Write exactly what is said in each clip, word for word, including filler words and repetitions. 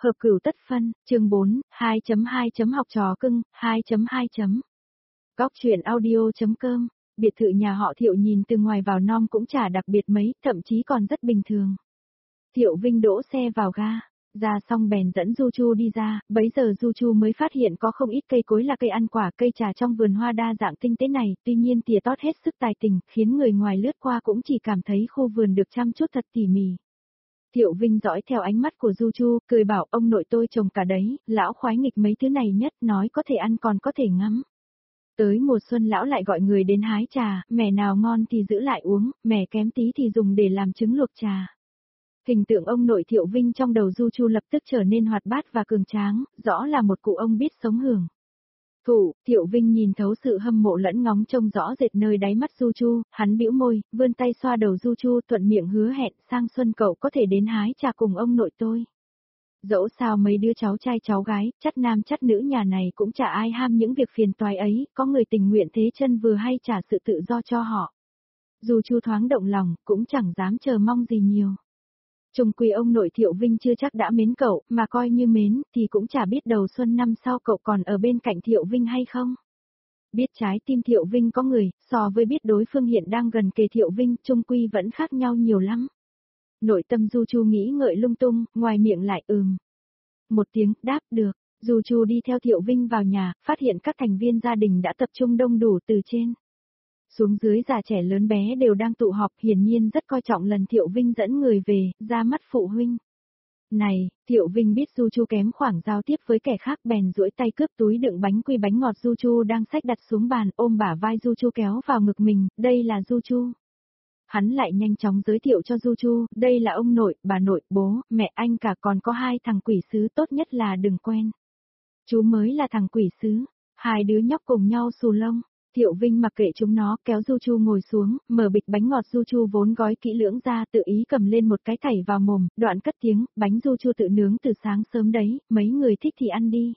Hợp cửu tất phân, chương bốn, hai chấm hai chấm học trò cưng, hai chấm hai chấm. Góc truyện audio.com, biệt thự nhà họ Thiệu nhìn từ ngoài vào non cũng chả đặc biệt mấy, thậm chí còn rất bình thường. Thiệu Vinh đỗ xe vào ga, ra xong bèn dẫn Du Chu đi ra, bấy giờ Du Chu mới phát hiện có không ít cây cối là cây ăn quả, cây trà trong vườn hoa đa dạng tinh tế này, tuy nhiên tỉa tót hết sức tài tình, khiến người ngoài lướt qua cũng chỉ cảm thấy khu vườn được chăm chút thật tỉ mỉ. Thiệu Vinh dõi theo ánh mắt của Du Chu, cười bảo ông nội tôi trồng cả đấy, lão khoái nghịch mấy thứ này nhất, nói có thể ăn còn có thể ngắm. Tới mùa xuân lão lại gọi người đến hái trà, mẻ nào ngon thì giữ lại uống, mẻ kém tí thì dùng để làm trứng luộc trà. Hình tượng ông nội Thiệu Vinh trong đầu Du Chu lập tức trở nên hoạt bát và cường tráng, rõ là một cụ ông biết sống hưởng. Thủ, Thiệu Vinh nhìn thấu sự hâm mộ lẫn ngóng trông rõ rệt nơi đáy mắt Du Chu, hắn bĩu môi, vươn tay xoa đầu Du Chu thuận miệng hứa hẹn sang xuân cậu có thể đến hái trà cùng ông nội tôi. Dẫu sao mấy đứa cháu trai cháu gái, chắt nam chắt nữ nhà này cũng chả ai ham những việc phiền toái ấy, có người tình nguyện thế chân vừa hay trả sự tự do cho họ. Du Chu thoáng động lòng, cũng chẳng dám chờ mong gì nhiều. Chung quy ông nội Thiệu Vinh chưa chắc đã mến cậu, mà coi như mến, thì cũng chả biết đầu xuân năm sau cậu còn ở bên cạnh Thiệu Vinh hay không. Biết trái tim Thiệu Vinh có người, so với biết đối phương hiện đang gần kề Thiệu Vinh, chung quy vẫn khác nhau nhiều lắm. Nội tâm Du Chu nghĩ ngợi lung tung, ngoài miệng lại ừm. Một tiếng, đáp được, Du Chu đi theo Thiệu Vinh vào nhà, phát hiện các thành viên gia đình đã tập trung đông đủ từ trên xuống dưới, già trẻ lớn bé đều đang tụ họp, hiển nhiên rất coi trọng lần Thiệu Vinh dẫn người về, ra mắt phụ huynh. Này, Thiệu Vinh biết Du Chu kém khoảng giao tiếp với kẻ khác bèn duỗi tay cướp túi đựng bánh quy bánh ngọt Du Chu đang xách đặt xuống bàn, ôm bả vai Du Chu kéo vào ngực mình, đây là Du Chu. Hắn lại nhanh chóng giới thiệu cho Du Chu, đây là ông nội, bà nội, bố, mẹ anh cả, còn có hai thằng quỷ sứ, tốt nhất là đừng quen. Chú mới là thằng quỷ sứ, hai đứa nhóc cùng nhau xù lông. Thiệu Vinh mặc kệ chúng nó, kéo Du Chu ngồi xuống, mở bịch bánh ngọt Du Chu vốn gói kỹ lưỡng ra, tự ý cầm lên một cái thảy vào mồm, đoạn cất tiếng, bánh Du Chu tự nướng từ sáng sớm đấy, mấy người thích thì ăn đi.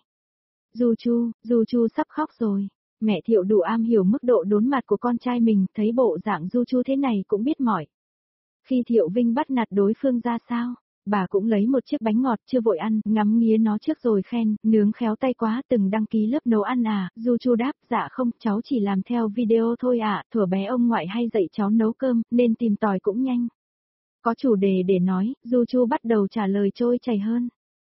Du Chu, Du Chu sắp khóc rồi. Mẹ Thiệu đủ am hiểu mức độ đốn mặt của con trai mình, thấy bộ dạng Du Chu thế này cũng biết mỏi. Khi Thiệu Vinh bắt nạt đối phương ra sao, bà cũng lấy một chiếc bánh ngọt chưa vội ăn, ngắm nghía nó trước rồi khen, nướng khéo tay quá, từng đăng ký lớp nấu ăn à, Du Chu đáp, dạ không, cháu chỉ làm theo video thôi ạ, à, thuở bé ông ngoại hay dạy cháu nấu cơm, nên tìm tòi cũng nhanh. Có chủ đề để nói, Du Chu bắt đầu trả lời trôi chảy hơn.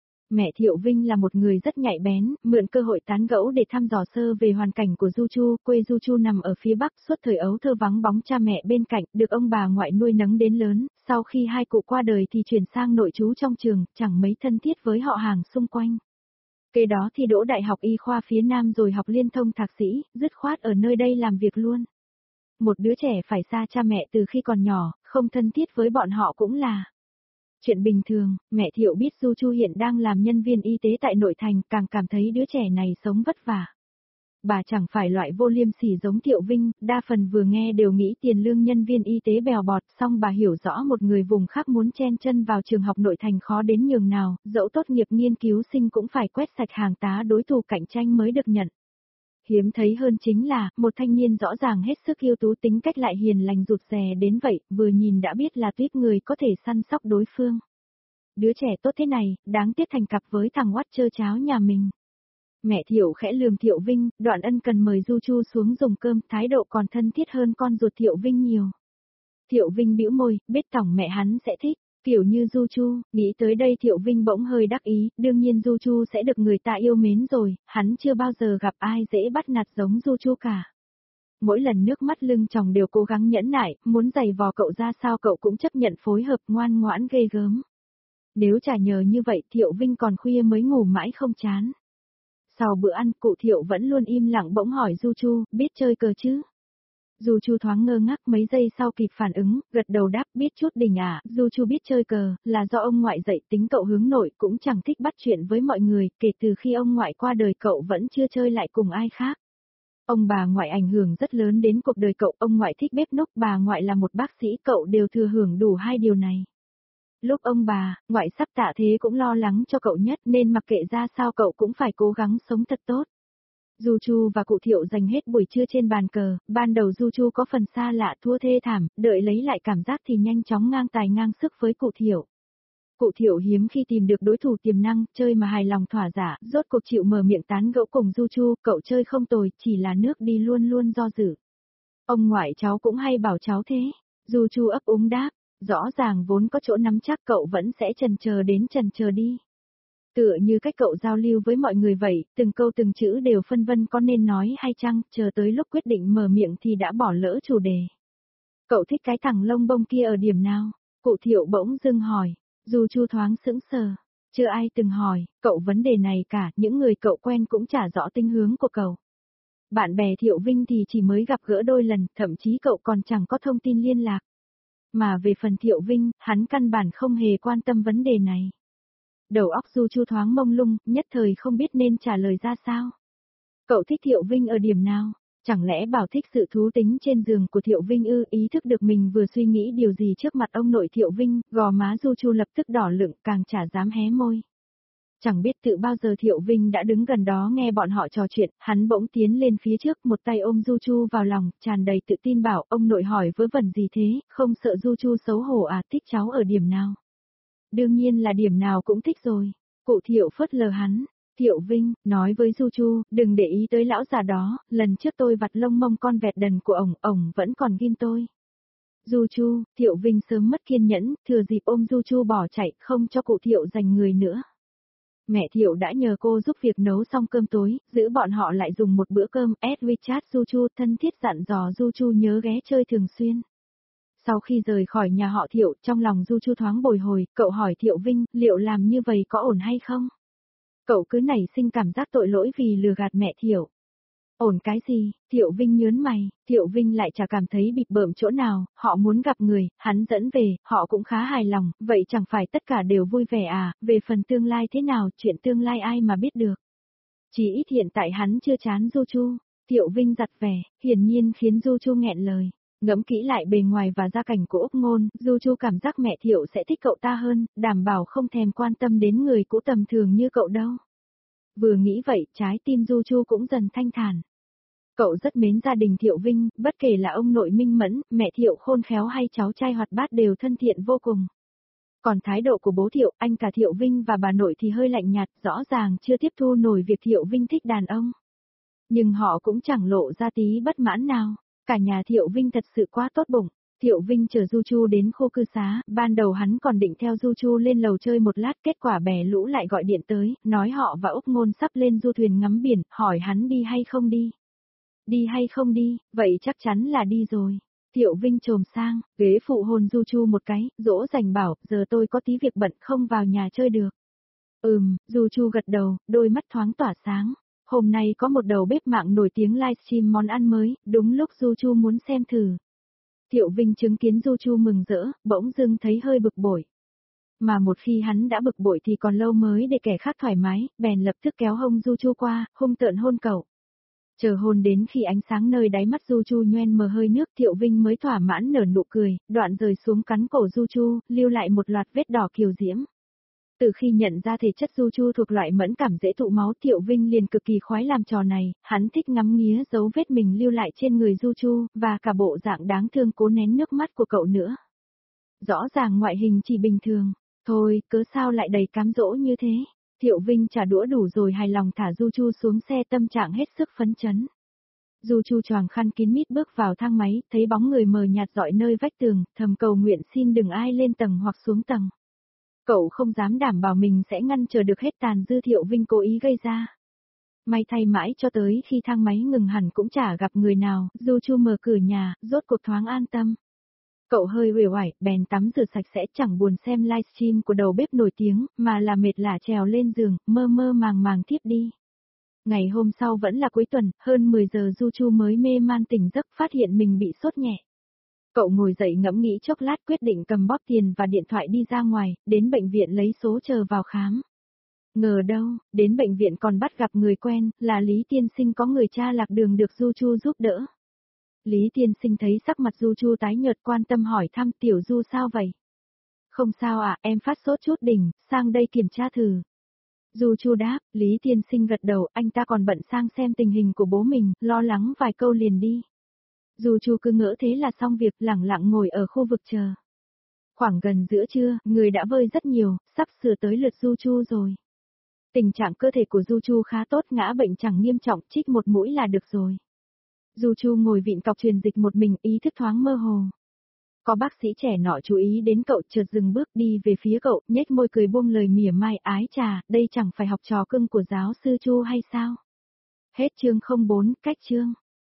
Mẹ Thiệu Vinh là một người rất nhạy bén, mượn cơ hội tán gẫu để thăm dò sơ về hoàn cảnh của Du Chu, quê Du Chu nằm ở phía Bắc, suốt thời ấu thơ vắng bóng cha mẹ bên cạnh, được ông bà ngoại nuôi nấng đến lớn, sau khi hai cụ qua đời thì chuyển sang nội trú trong trường, chẳng mấy thân thiết với họ hàng xung quanh. Kế đó thì đỗ đại học y khoa phía Nam rồi học liên thông thạc sĩ, dứt khoát ở nơi đây làm việc luôn. Một đứa trẻ phải xa cha mẹ từ khi còn nhỏ, không thân thiết với bọn họ cũng là chuyện bình thường. Mẹ Thiệu biết Du Chu hiện đang làm nhân viên y tế tại nội thành, càng cảm thấy đứa trẻ này sống vất vả. Bà chẳng phải loại vô liêm sỉ giống Thiệu Vinh, đa phần vừa nghe đều nghĩ tiền lương nhân viên y tế bèo bọt, song bà hiểu rõ một người vùng khác muốn chen chân vào trường học nội thành khó đến nhường nào, dẫu tốt nghiệp nghiên cứu sinh cũng phải quét sạch hàng tá đối thủ cạnh tranh mới được nhận. Hiếm thấy hơn chính là, một thanh niên rõ ràng hết sức ưu tú, tính cách lại hiền lành rụt rè đến vậy, vừa nhìn đã biết là tuyết người có thể săn sóc đối phương. Đứa trẻ tốt thế này, đáng tiếc thành cặp với thằng oắt trơ cháo nhà mình. Mẹ Thiệu khẽ lườm Thiệu Vinh, đoạn ân cần mời Du Chu xuống dùng cơm, thái độ còn thân thiết hơn con ruột Thiệu Vinh nhiều. Thiệu Vinh bĩu môi, biết tổng mẹ hắn sẽ thích. Kiểu như Du Chu, nghĩ tới đây Thiệu Vinh bỗng hơi đắc ý, đương nhiên Du Chu sẽ được người ta yêu mến rồi, hắn chưa bao giờ gặp ai dễ bắt nạt giống Du Chu cả. Mỗi lần nước mắt lưng tròng đều cố gắng nhẫn nại, muốn giày vò cậu ra sao cậu cũng chấp nhận phối hợp, ngoan ngoãn ghê gớm. Nếu chả nhờ như vậy Thiệu Vinh còn khuya mới ngủ mãi không chán. Sau bữa ăn, cụ Thiệu vẫn luôn im lặng bỗng hỏi Du Chu, biết chơi cờ chứ? Du Chu thoáng ngơ ngác, mấy giây sau kịp phản ứng, gật đầu đáp, biết chút đỉnh à. Du Chu biết chơi cờ, là do ông ngoại dạy, tính cậu hướng nội, cũng chẳng thích bắt chuyện với mọi người, kể từ khi ông ngoại qua đời cậu vẫn chưa chơi lại cùng ai khác. Ông bà ngoại ảnh hưởng rất lớn đến cuộc đời cậu, ông ngoại thích bếp núc, bà ngoại là một bác sĩ, cậu đều thừa hưởng đủ hai điều này. Lúc ông bà, ngoại sắp tạ thế cũng lo lắng cho cậu nhất, nên mặc kệ ra sao cậu cũng phải cố gắng sống thật tốt. Du Chu và cụ Thiệu dành hết buổi trưa trên bàn cờ, ban đầu Du Chu có phần xa lạ, thua thê thảm, đợi lấy lại cảm giác thì nhanh chóng ngang tài ngang sức với cụ Thiệu. Cụ Thiệu hiếm khi tìm được đối thủ tiềm năng, chơi mà hài lòng thỏa dạ, rốt cuộc chịu mở miệng tán gẫu cùng Du Chu, cậu chơi không tồi, chỉ là nước đi luôn luôn do dự. Ông ngoại cháu cũng hay bảo cháu thế. Du Chu ấp úng đáp, rõ ràng vốn có chỗ nắm chắc cậu vẫn sẽ chần chờ đến chần chờ đi. Tựa như cách cậu giao lưu với mọi người vậy, từng câu từng chữ đều phân vân có nên nói hay chăng, chờ tới lúc quyết định mở miệng thì đã bỏ lỡ chủ đề. Cậu thích cái thằng lông bông kia ở điểm nào? Cụ Thiệu bỗng dưng hỏi. Du Chu thoáng sững sờ. Chưa ai từng hỏi, cậu vấn đề này cả, những người cậu quen cũng chả rõ tính hướng của cậu. Bạn bè Thiệu Vinh thì chỉ mới gặp gỡ đôi lần, thậm chí cậu còn chẳng có thông tin liên lạc. Mà về phần Thiệu Vinh, hắn căn bản không hề quan tâm vấn đề này. Đầu óc Du Chu thoáng mông lung, nhất thời không biết nên trả lời ra sao. Cậu thích Thiệu Vinh ở điểm nào? Chẳng lẽ bảo thích sự thú tính trên giường của Thiệu Vinh ư? Ý thức được mình vừa suy nghĩ điều gì trước mặt ông nội Thiệu Vinh, gò má Du Chu lập tức đỏ lựng, càng chả dám hé môi. Chẳng biết tự bao giờ Thiệu Vinh đã đứng gần đó nghe bọn họ trò chuyện, hắn bỗng tiến lên phía trước, một tay ôm Du Chu vào lòng, tràn đầy tự tin bảo, ông nội hỏi vớ vẩn gì thế, không sợ Du Chu xấu hổ à, thích cháu ở điểm nào? Đương nhiên là điểm nào cũng thích rồi. Cụ Thiệu phớt lờ hắn. Thiệu Vinh, nói với Du Chu, đừng để ý tới lão già đó, lần trước tôi vặt lông mông con vẹt đần của ổng, ổng vẫn còn ghim tôi. Du Chu, Thiệu Vinh sớm mất kiên nhẫn, thừa dịp ôm Du Chu bỏ chạy, không cho cụ Thiệu giành người nữa. Mẹ Thiệu đã nhờ cô giúp việc nấu xong cơm tối, giữ bọn họ lại dùng một bữa cơm, add WeChat Du Chu thân thiết dặn dò Du Chu nhớ ghé chơi thường xuyên. Sau khi rời khỏi nhà họ Thiệu, trong lòng Du Chu thoáng bồi hồi, cậu hỏi Thiệu Vinh, liệu làm như vậy có ổn hay không? Cậu cứ nảy sinh cảm giác tội lỗi vì lừa gạt mẹ Thiệu. Ổn cái gì? Thiệu Vinh nhớn mày, Thiệu Vinh lại chả cảm thấy bịp bợm chỗ nào, họ muốn gặp người, hắn dẫn về, họ cũng khá hài lòng, vậy chẳng phải tất cả đều vui vẻ à, về phần tương lai thế nào, chuyện tương lai ai mà biết được. Chỉ ít hiện tại hắn chưa chán Du Chu, Thiệu Vinh giặt vẻ, hiển nhiên khiến Du Chu nghẹn lời. Ngẫm kỹ lại bề ngoài và gia cảnh của Úc Ngôn, Du Chu cảm giác mẹ Thiệu sẽ thích cậu ta hơn, đảm bảo không thèm quan tâm đến người cũ tầm thường như cậu đâu. Vừa nghĩ vậy, trái tim Du Chu cũng dần thanh thản. Cậu rất mến gia đình Thiệu Vinh, bất kể là ông nội minh mẫn, mẹ Thiệu khôn khéo hay cháu trai hoạt bát đều thân thiện vô cùng. Còn thái độ của bố Thiệu, anh cả Thiệu Vinh và bà nội thì hơi lạnh nhạt, rõ ràng chưa tiếp thu nổi việc Thiệu Vinh thích đàn ông. Nhưng họ cũng chẳng lộ ra tí bất mãn nào. Cả nhà Thiệu Vinh thật sự quá tốt bụng. Thiệu Vinh chở Du Chu đến khu cư xá, ban đầu hắn còn định theo Du Chu lên lầu chơi một lát, kết quả bè lũ lại gọi điện tới, nói họ và Úc Ngôn sắp lên du thuyền ngắm biển, hỏi hắn đi hay không đi. Đi hay không đi, vậy chắc chắn là đi rồi. Thiệu Vinh trồm sang, ghế phụ hôn Du Chu một cái, dỗ dành bảo, giờ tôi có tí việc bận không vào nhà chơi được. Ừm, Du Chu gật đầu, đôi mắt thoáng tỏa sáng. Hôm nay có một đầu bếp mạng nổi tiếng livestream món ăn mới, đúng lúc Du Chu muốn xem thử. Thiệu Vinh chứng kiến Du Chu mừng rỡ, bỗng dưng thấy hơi bực bội. Mà một khi hắn đã bực bội thì còn lâu mới để kẻ khác thoải mái, bèn lập tức kéo hông Du Chu qua, hung tợn hôn cậu. Chờ hôn đến khi ánh sáng nơi đáy mắt Du Chu nhoen mờ hơi nước, Thiệu Vinh mới thỏa mãn nở nụ cười, đoạn rời xuống cắn cổ Du Chu, lưu lại một loạt vết đỏ kiều diễm. Từ khi nhận ra thể chất Du Chu thuộc loại mẫn cảm dễ tụ máu, Thiệu Vinh liền cực kỳ khoái làm trò này, hắn thích ngắm nghía dấu vết mình lưu lại trên người Du Chu, và cả bộ dạng đáng thương cố nén nước mắt của cậu nữa. Rõ ràng ngoại hình chỉ bình thường, thôi, cớ sao lại đầy cám dỗ như thế. Thiệu Vinh trả đũa đủ rồi hài lòng thả Du Chu xuống xe, tâm trạng hết sức phấn chấn. Du Chu choàng khăn kín mít bước vào thang máy, thấy bóng người mờ nhạt dọi nơi vách tường, thầm cầu nguyện xin đừng ai lên tầng hoặc xuống tầng. Cậu không dám đảm bảo mình sẽ ngăn chờ được hết tàn dư Thiệu Vinh cố ý gây ra. May thay mãi cho tới khi thang máy ngừng hẳn cũng chả gặp người nào, Du Chu mở cửa nhà, rốt cuộc thoáng an tâm. Cậu hơi uể oải, bèn tắm rửa sạch sẽ, chẳng buồn xem livestream của đầu bếp nổi tiếng, mà là mệt lả trèo lên giường, mơ mơ màng màng thiếp đi. Ngày hôm sau vẫn là cuối tuần, hơn mười giờ Du Chu mới mê man tỉnh giấc, phát hiện mình bị sốt nhẹ. Cậu ngồi dậy ngẫm nghĩ chốc lát, quyết định cầm bóp tiền và điện thoại đi ra ngoài, đến bệnh viện lấy số chờ vào khám. Ngờ đâu, đến bệnh viện còn bắt gặp người quen, là Lý Tiên Sinh, có người cha lạc đường được Du Chu giúp đỡ. Lý Tiên Sinh thấy sắc mặt Du Chu tái nhợt, quan tâm hỏi thăm, tiểu Du sao vậy? Không sao ạ, à, em phát sốt chút đỉnh, sang đây kiểm tra thử. Du Chu đáp, Lý Tiên Sinh gật đầu, anh ta còn bận sang xem tình hình của bố mình, lo lắng vài câu liền đi. Du Chu cứ ngỡ thế là xong việc, lẳng lặng ngồi ở khu vực chờ. Khoảng gần giữa trưa, người đã vơi rất nhiều, sắp sửa tới lượt Du Chu rồi. Tình trạng cơ thể của Du Chu khá tốt, ngã bệnh chẳng nghiêm trọng, trích một mũi là được rồi. Du Chu ngồi vịn cọc truyền dịch một mình, ý thức thoáng mơ hồ. Có bác sĩ trẻ nọ chú ý đến cậu, chợt dừng bước đi về phía cậu, nhếch môi cười buông lời mỉa mai, ái chà, đây chẳng phải học trò cưng của giáo sư Chu hay sao? Hết chương không bốn, cách chương.